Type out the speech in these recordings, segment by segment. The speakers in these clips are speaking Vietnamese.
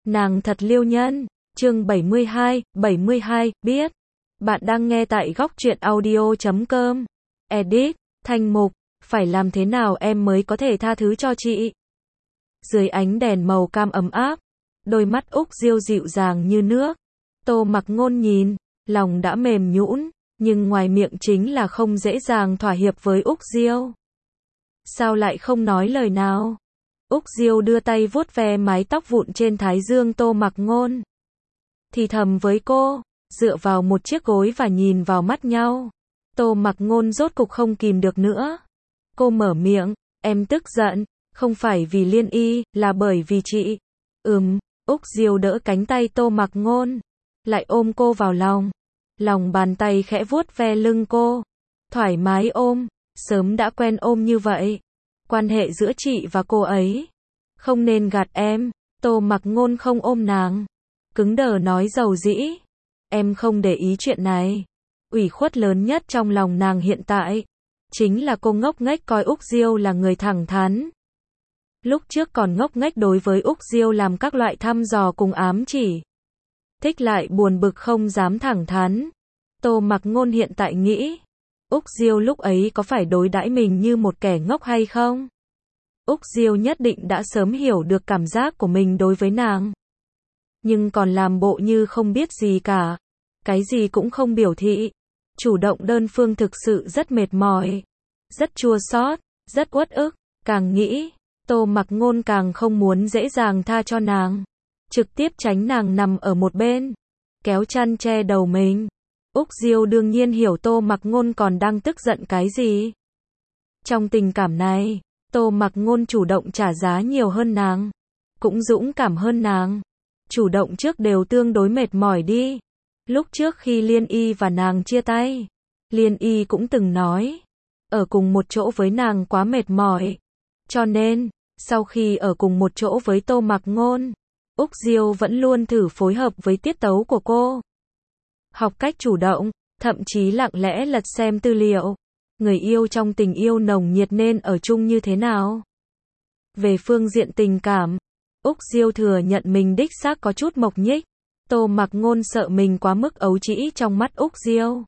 Nàng thật liêu nhân. Chương 72, biết. Bạn đang nghe tại góc truyện audio.com. Edit, Thanh Mục, phải làm thế nào em mới có thể tha thứ cho chị? Dưới ánh đèn màu cam ấm áp, đôi mắt Úc Diêu dịu dàng như nước. Tô Mặc Ngôn nhìn, lòng đã mềm nhũn, nhưng ngoài miệng chính là không dễ dàng thỏa hiệp với Úc Diêu. Sao lại không nói lời nào? Úc Diêu đưa tay vuốt ve mái tóc vụn trên thái dương Tô Mặc Ngôn. Thì thầm với cô, dựa vào một chiếc gối và nhìn vào mắt nhau. Tô Mặc Ngôn rốt cục không kìm được nữa. Cô mở miệng, em tức giận, không phải vì Liên Y, là bởi vì chị. Úc Diêu đỡ cánh tay Tô Mặc Ngôn, lại ôm cô vào lòng. Lòng bàn tay khẽ vuốt ve lưng cô. Thoải mái ôm, sớm đã quen ôm như vậy. Quan hệ giữa chị và cô ấy không nên gạt em. Tô Mặc Ngôn không ôm nàng, cứng đờ nói dầu dĩ. Em không để ý chuyện này. Ủy khuất lớn nhất trong lòng nàng hiện tại chính là cô ngốc nghếch coi Úc Diêu là người thẳng thắn. Lúc trước còn ngốc nghếch đối với Úc Diêu làm các loại thăm dò cùng ám chỉ. Thích lại buồn bực không dám thẳng thắn. Tô Mặc Ngôn hiện tại nghĩ, Úc Diêu lúc ấy có phải đối đãi mình như một kẻ ngốc hay không? Úc Diêu nhất định đã sớm hiểu được cảm giác của mình đối với nàng. Nhưng còn làm bộ như không biết gì cả. Cái gì cũng không biểu thị. Chủ động đơn phương thực sự rất mệt mỏi. Rất chua xót, rất uất ức. Càng nghĩ, Tô Mặc Ngôn càng không muốn dễ dàng tha cho nàng. Trực tiếp tránh nàng nằm ở một bên, kéo chăn che đầu mình. Úc Diêu đương nhiên hiểu Tô Mặc Ngôn còn đang tức giận cái gì. Trong tình cảm này, Tô Mặc Ngôn chủ động trả giá nhiều hơn nàng, cũng dũng cảm hơn nàng. Chủ động trước đều tương đối mệt mỏi đi. Lúc trước khi Liên Y và nàng chia tay, Liên Y cũng từng nói, ở cùng một chỗ với nàng quá mệt mỏi. Cho nên, sau khi ở cùng một chỗ với Tô Mặc Ngôn, Úc Diêu vẫn luôn thử phối hợp với tiết tấu của cô. Học cách chủ động, thậm chí lặng lẽ lật xem tư liệu. Người yêu trong tình yêu nồng nhiệt nên ở chung như thế nào? Về phương diện tình cảm, Úc Diêu thừa nhận mình đích xác có chút mộc nhích. Tô Mặc Ngôn sợ mình quá mức ấu trĩ trong mắt Úc Diêu.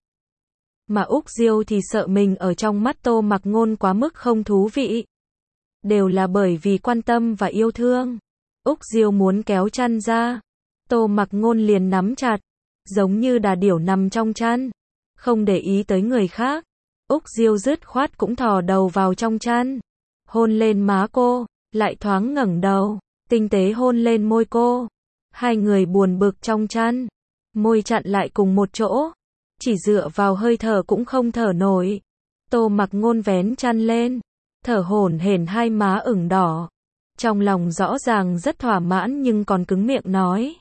Mà Úc Diêu thì sợ mình ở trong mắt Tô Mặc Ngôn quá mức không thú vị. Đều là bởi vì quan tâm và yêu thương. Úc Diêu muốn kéo chăn ra, Tô Mặc Ngôn liền nắm chặt, giống như đà điểu nằm trong chăn, không để ý tới người khác. Úc Diêu dứt khoát cũng thò đầu vào trong chăn, hôn lên má cô, lại thoáng ngẩng đầu, tinh tế hôn lên môi cô. Hai người buồn bực trong chăn, môi chặn lại cùng một chỗ, chỉ dựa vào hơi thở cũng không thở nổi. Tô Mặc Ngôn vén chăn lên, thở hổn hển, hai má ửng đỏ. Trong lòng rõ ràng rất thỏa mãn nhưng còn cứng miệng nói.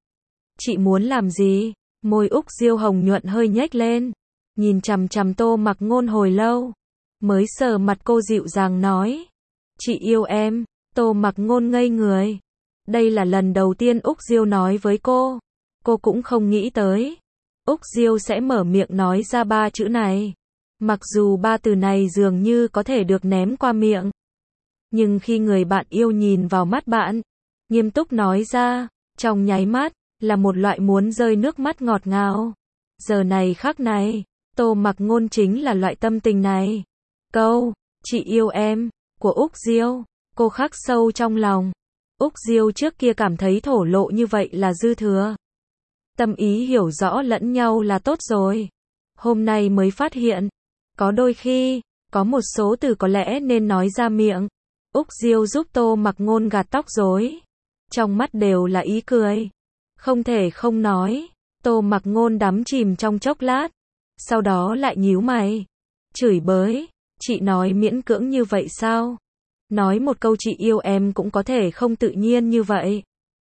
Chị muốn làm gì? Môi Úc Diêu hồng nhuận hơi nhếch lên, nhìn chằm chằm Tô Mặc Ngôn hồi lâu, mới sờ mặt cô dịu dàng nói. Chị yêu em. Tô Mặc Ngôn ngây người. Đây là lần đầu tiên Úc Diêu nói với cô. Cô cũng không nghĩ tới Úc Diêu sẽ mở miệng nói ra ba chữ này. Mặc dù ba từ này dường như có thể được ném qua miệng, nhưng khi người bạn yêu nhìn vào mắt bạn, nghiêm túc nói ra, trong nháy mắt, là một loại muốn rơi nước mắt ngọt ngào. Giờ này khắc này, Tô Mặc Ngôn chính là loại tâm tình này. Câu, chị yêu em, của Úc Diêu, cô khắc sâu trong lòng. Úc Diêu trước kia cảm thấy thổ lộ như vậy là dư thừa. Tâm ý hiểu rõ lẫn nhau là tốt rồi. Hôm nay mới phát hiện, có đôi khi, có một số từ có lẽ nên nói ra miệng. Úc Diêu giúp Tô Mặc Ngôn gạt tóc rối. Trong mắt đều là ý cười. Không thể không nói, Tô Mặc Ngôn đắm chìm trong chốc lát. Sau đó lại nhíu mày, chửi bới. Chị nói miễn cưỡng như vậy sao? Nói một câu chị yêu em cũng có thể không tự nhiên như vậy.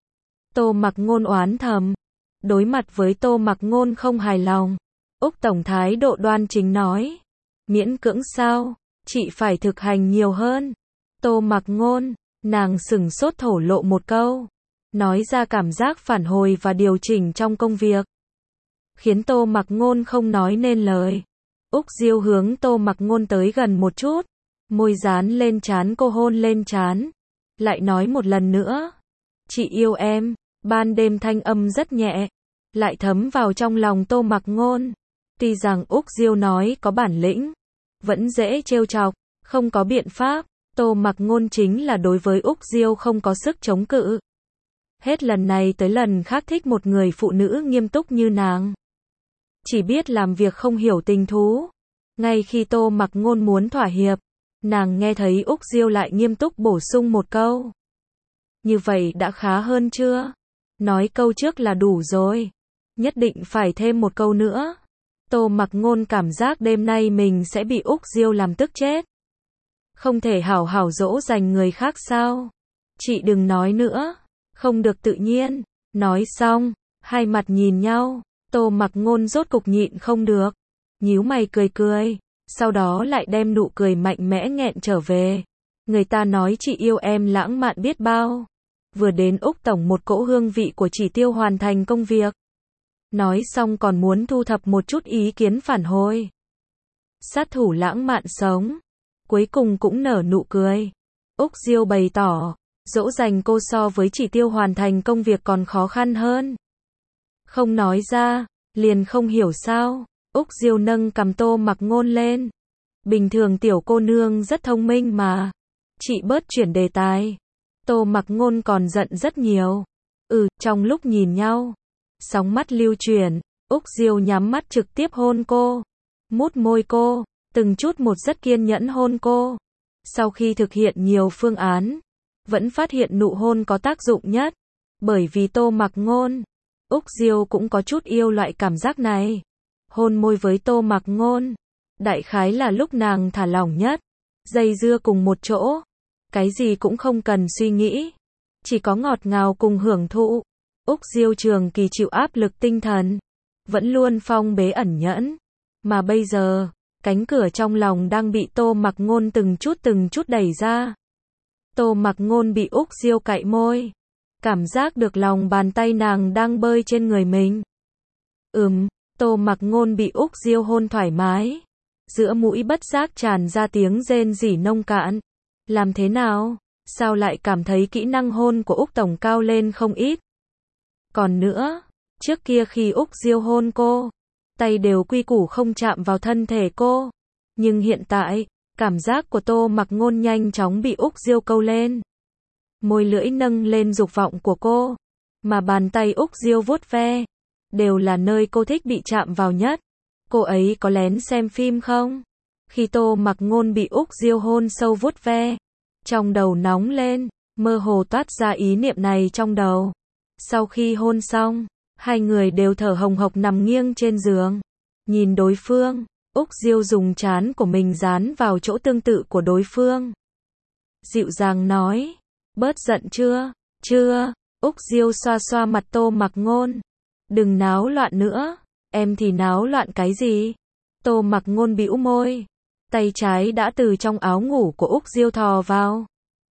Tô Mặc Ngôn oán thầm. Đối mặt với Tô Mặc Ngôn không hài lòng, Úc Tổng thái độ đoan chính nói. Miễn cưỡng sao? Chị phải thực hành nhiều hơn. Tô Mặc Ngôn, nàng sửng sốt thổ lộ một câu, nói ra cảm giác phản hồi và điều chỉnh trong công việc, khiến Tô Mặc Ngôn không nói nên lời. Úc Diêu hướng Tô Mặc Ngôn tới gần một chút, môi dán lên trán cô, hôn lên trán, lại nói một lần nữa. Chị yêu em. Ban đêm thanh âm rất nhẹ, lại thấm vào trong lòng Tô Mặc Ngôn. Tuy rằng Úc Diêu nói có bản lĩnh, vẫn dễ trêu chọc, không có biện pháp, Tô Mặc Ngôn chính là đối với Úc Diêu không có sức chống cự. Hết lần này tới lần khác thích một người phụ nữ nghiêm túc như nàng. Chỉ biết làm việc không hiểu tình thú. Ngay khi Tô Mặc Ngôn muốn thỏa hiệp, nàng nghe thấy Úc Diêu lại nghiêm túc bổ sung một câu. Như vậy đã khá hơn chưa? Nói câu trước là đủ rồi. Nhất định phải thêm một câu nữa. Tô Mặc Ngôn cảm giác đêm nay mình sẽ bị Úc Diêu làm tức chết. Không thể hảo hảo dỗ dành người khác sao? Chị đừng nói nữa. Không được tự nhiên. Nói xong, hai mặt nhìn nhau. Tô Mặc Ngôn rốt cục nhịn không được. Nhíu mày cười cười. Sau đó lại đem nụ cười mạnh mẽ nghẹn trở về. Người ta nói chị yêu em lãng mạn biết bao. Vừa đến Úc Tổng một cỗ hương vị của chỉ tiêu hoàn thành công việc. Nói xong còn muốn thu thập một chút ý kiến phản hồi. Sát thủ lãng mạn sống. Cuối cùng cũng nở nụ cười. Úc Diêu bày tỏ, dỗ dành cô so với chỉ tiêu hoàn thành công việc còn khó khăn hơn. Không nói ra, liền không hiểu sao. Úc Diêu nâng cằm Tô Mặc Ngôn lên. Bình thường tiểu cô nương rất thông minh mà. Chị bớt chuyển đề tài. Tô Mặc Ngôn còn giận rất nhiều. Trong lúc nhìn nhau, sóng mắt lưu chuyển, Úc Diêu nhắm mắt trực tiếp hôn cô. Mút môi cô, từng chút một rất kiên nhẫn hôn cô. Sau khi thực hiện nhiều phương án, vẫn phát hiện nụ hôn có tác dụng nhất. Bởi vì Tô Mặc Ngôn, Úc Diêu cũng có chút yêu loại cảm giác này. Hôn môi với Tô Mặc Ngôn, đại khái là lúc nàng thả lỏng nhất. Dây dưa cùng một chỗ, cái gì cũng không cần suy nghĩ, chỉ có ngọt ngào cùng hưởng thụ. Úc Diêu trường kỳ chịu áp lực tinh thần, vẫn luôn phong bế ẩn nhẫn. Mà bây giờ, cánh cửa trong lòng đang bị Tô Mặc Ngôn từng chút đẩy ra. Tô Mặc Ngôn bị Úc Diêu cạy môi, cảm giác được lòng bàn tay nàng đang bơi trên người mình. Tô Mặc Ngôn bị Úc Diêu hôn thoải mái. Giữa mũi bất giác tràn ra tiếng rên rỉ nông cạn. Làm thế nào? Sao lại cảm thấy kỹ năng hôn của Úc Tổng cao lên không ít? Còn nữa, trước kia khi Úc Diêu hôn cô, tay đều quy củ không chạm vào thân thể cô. Nhưng hiện tại, cảm giác của Tô Mặc Ngôn nhanh chóng bị Úc Diêu câu lên. Môi lưỡi nâng lên dục vọng của cô, mà bàn tay Úc Diêu vuốt ve, đều là nơi cô thích bị chạm vào nhất. Cô ấy có lén xem phim không? Khi Tô Mặc Ngôn bị Úc Diêu hôn sâu vuốt ve, trong đầu nóng lên, mơ hồ toát ra ý niệm này trong đầu. Sau khi hôn xong, hai người đều thở hồng hộc nằm nghiêng trên giường, nhìn đối phương. Úc Diêu dùng trán của mình dán vào chỗ tương tự của đối phương, dịu dàng nói, bớt giận chưa? Chưa. Úc Diêu xoa xoa mặt Tô Mặc Ngôn. Đừng náo loạn nữa. Em thì náo loạn cái gì? Tô Mặc Ngôn bĩu môi. Tay trái đã từ trong áo ngủ của Úc Diêu thò vào,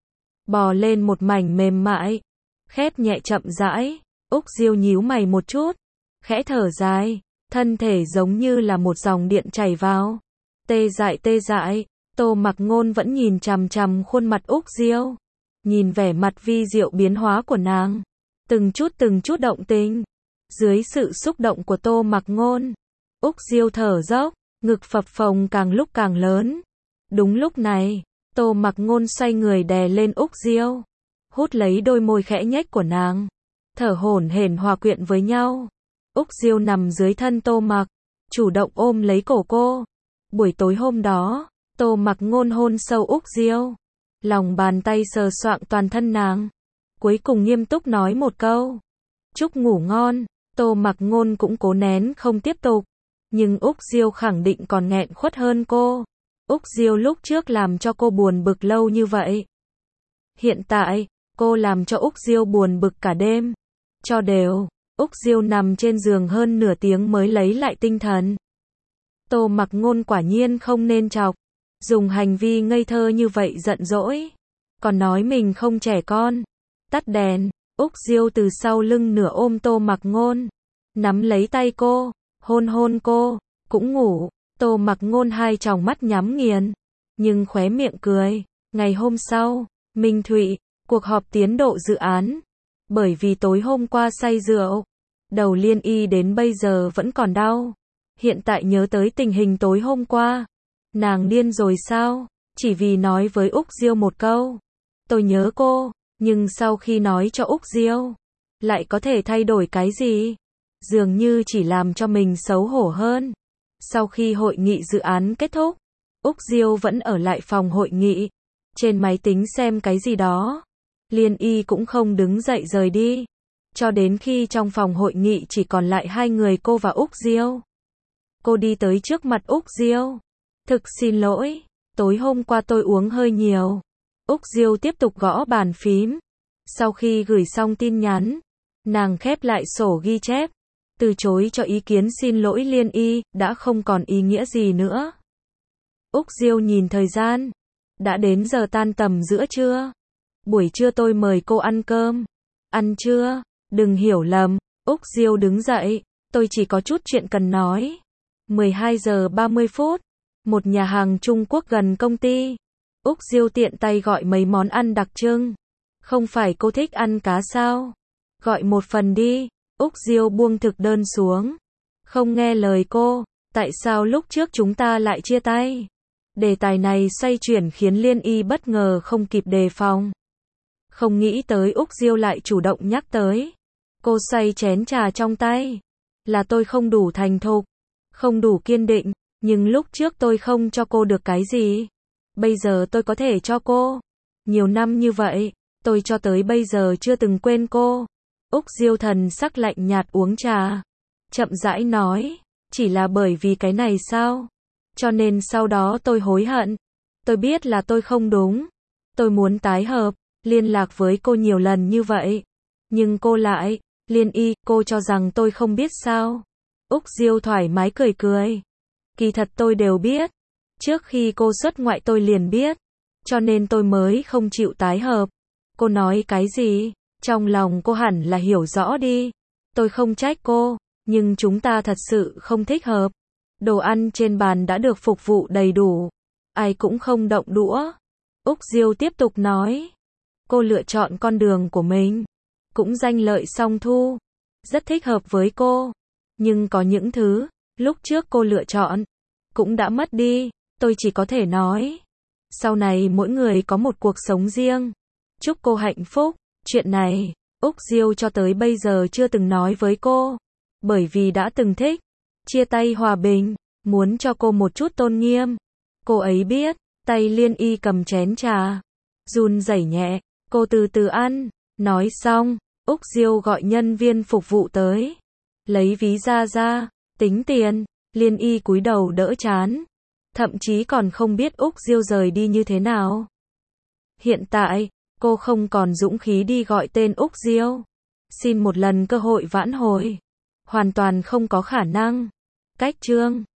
bò lên một mảnh mềm mại, khép nhẹ chậm rãi. Úc Diêu nhíu mày một chút, khẽ thở dài, thân thể giống như là một dòng điện chảy vào. Tê dại. Tô Mặc Ngôn vẫn nhìn chằm chằm khuôn mặt Úc Diêu, nhìn vẻ mặt vi diệu biến hóa của nàng, từng chút động tình. Dưới sự xúc động của Tô Mặc Ngôn, Úc Diêu thở dốc, ngực phập phồng càng lúc càng lớn. Đúng lúc này, Tô Mặc Ngôn xoay người đè lên Úc Diêu, hút lấy đôi môi khẽ nhếch của nàng, thở hổn hển hòa quyện với nhau. Úc Diêu nằm dưới thân Tô Mặc, chủ động ôm lấy cổ cô. Buổi tối hôm đó, Tô Mặc Ngôn hôn sâu Úc Diêu, lòng bàn tay sờ soạng toàn thân nàng, cuối cùng nghiêm túc nói một câu, chúc ngủ ngon. Tô Mặc Ngôn cũng cố nén không tiếp tục, nhưng Úc Diêu khẳng định còn nghẹn khuất hơn cô. Úc Diêu lúc trước làm cho cô buồn bực lâu như vậy, hiện tại, cô làm cho Úc Diêu buồn bực cả đêm. Cho đều, Úc Diêu nằm trên giường hơn nửa tiếng mới lấy lại tinh thần. Tô Mặc Ngôn quả nhiên không nên chọc, dùng hành vi ngây thơ như vậy giận dỗi, còn nói mình không trẻ con. Tắt đèn, Úc Diêu từ sau lưng nửa ôm Tô Mặc Ngôn, nắm lấy tay cô, hôn cô, cũng ngủ. Tô Mặc Ngôn hai tròng mắt nhắm nghiền, nhưng khóe miệng cười. Ngày hôm sau, Minh Thụy, cuộc họp tiến độ dự án. Bởi vì tối hôm qua say rượu, đầu Liên Y đến bây giờ vẫn còn đau. Hiện tại nhớ tới tình hình tối hôm qua, nàng điên rồi sao? Chỉ vì nói với Úc Diêu một câu, tôi nhớ cô, nhưng sau khi nói cho Úc Diêu, lại có thể thay đổi cái gì? Dường như chỉ làm cho mình xấu hổ hơn. Sau khi hội nghị dự án kết thúc, Úc Diêu vẫn ở lại phòng hội nghị, trên máy tính xem cái gì đó. Liên Y cũng không đứng dậy rời đi, cho đến khi trong phòng hội nghị chỉ còn lại hai người cô và Úc Diêu. Cô đi tới trước mặt Úc Diêu. Thực xin lỗi, tối hôm qua tôi uống hơi nhiều. Úc Diêu tiếp tục gõ bàn phím. Sau khi gửi xong tin nhắn, nàng khép lại sổ ghi chép, từ chối cho ý kiến xin lỗi Liên Y, đã không còn ý nghĩa gì nữa. Úc Diêu nhìn thời gian, đã đến giờ tan tầm giữa trưa. Buổi trưa tôi mời cô ăn cơm. Ăn chưa? Đừng hiểu lầm. Úc Diêu đứng dậy, tôi chỉ có chút chuyện cần nói. 12 giờ 30 phút, một nhà hàng Trung Quốc gần công ty. Úc Diêu tiện tay gọi mấy món ăn đặc trưng. Không phải cô thích ăn cá sao? Gọi một phần đi. Úc Diêu buông thực đơn xuống. Không nghe lời cô, tại sao lúc trước chúng ta lại chia tay? Đề tài này xoay chuyển khiến Liên Y bất ngờ không kịp đề phòng. Không nghĩ tới Úc Diêu lại chủ động nhắc tới. Cô xoay chén trà trong tay. Là tôi không đủ thành thục, không đủ kiên định, nhưng lúc trước tôi không cho cô được cái gì. Bây giờ tôi có thể cho cô. Nhiều năm như vậy, tôi cho tới bây giờ chưa từng quên cô. Úc Diêu thần sắc lạnh nhạt uống trà. Chậm rãi nói, chỉ là bởi vì cái này sao? Cho nên sau đó tôi hối hận. Tôi biết là tôi không đúng. Tôi muốn tái hợp, liên lạc với cô nhiều lần như vậy. Nhưng cô lại, Liên Y, cô cho rằng tôi không biết sao? Úc Diêu thoải mái cười cười. Kỳ thật tôi đều biết. Trước khi cô xuất ngoại tôi liền biết. Cho nên tôi mới không chịu tái hợp. Cô nói cái gì? Trong lòng cô hẳn là hiểu rõ đi. Tôi không trách cô, nhưng chúng ta thật sự không thích hợp. Đồ ăn trên bàn đã được phục vụ đầy đủ. Ai cũng không động đũa. Úc Diêu tiếp tục nói. Cô lựa chọn con đường của mình. Cũng danh lợi song thu. Rất thích hợp với cô. Nhưng có những thứ, lúc trước cô lựa chọn, cũng đã mất đi. Tôi chỉ có thể nói. Sau này mỗi người có một cuộc sống riêng. Chúc cô hạnh phúc. Chuyện này, Úc Diêu cho tới bây giờ chưa từng nói với cô. Bởi vì đã từng thích. Chia tay hòa bình. Muốn cho cô một chút tôn nghiêm. Cô ấy biết. Tay Liên Y cầm chén trà. Run rẩy nhẹ. Cô từ từ ăn. Nói xong, Úc Diêu gọi nhân viên phục vụ tới. Lấy ví ra, tính tiền. Liên Y cúi đầu đỡ chán. Thậm chí còn không biết Úc Diêu rời đi như thế nào. Hiện tại, cô không còn dũng khí đi gọi tên Úc Diêu. Xin một lần cơ hội vãn hồi. Hoàn toàn không có khả năng. Cách chương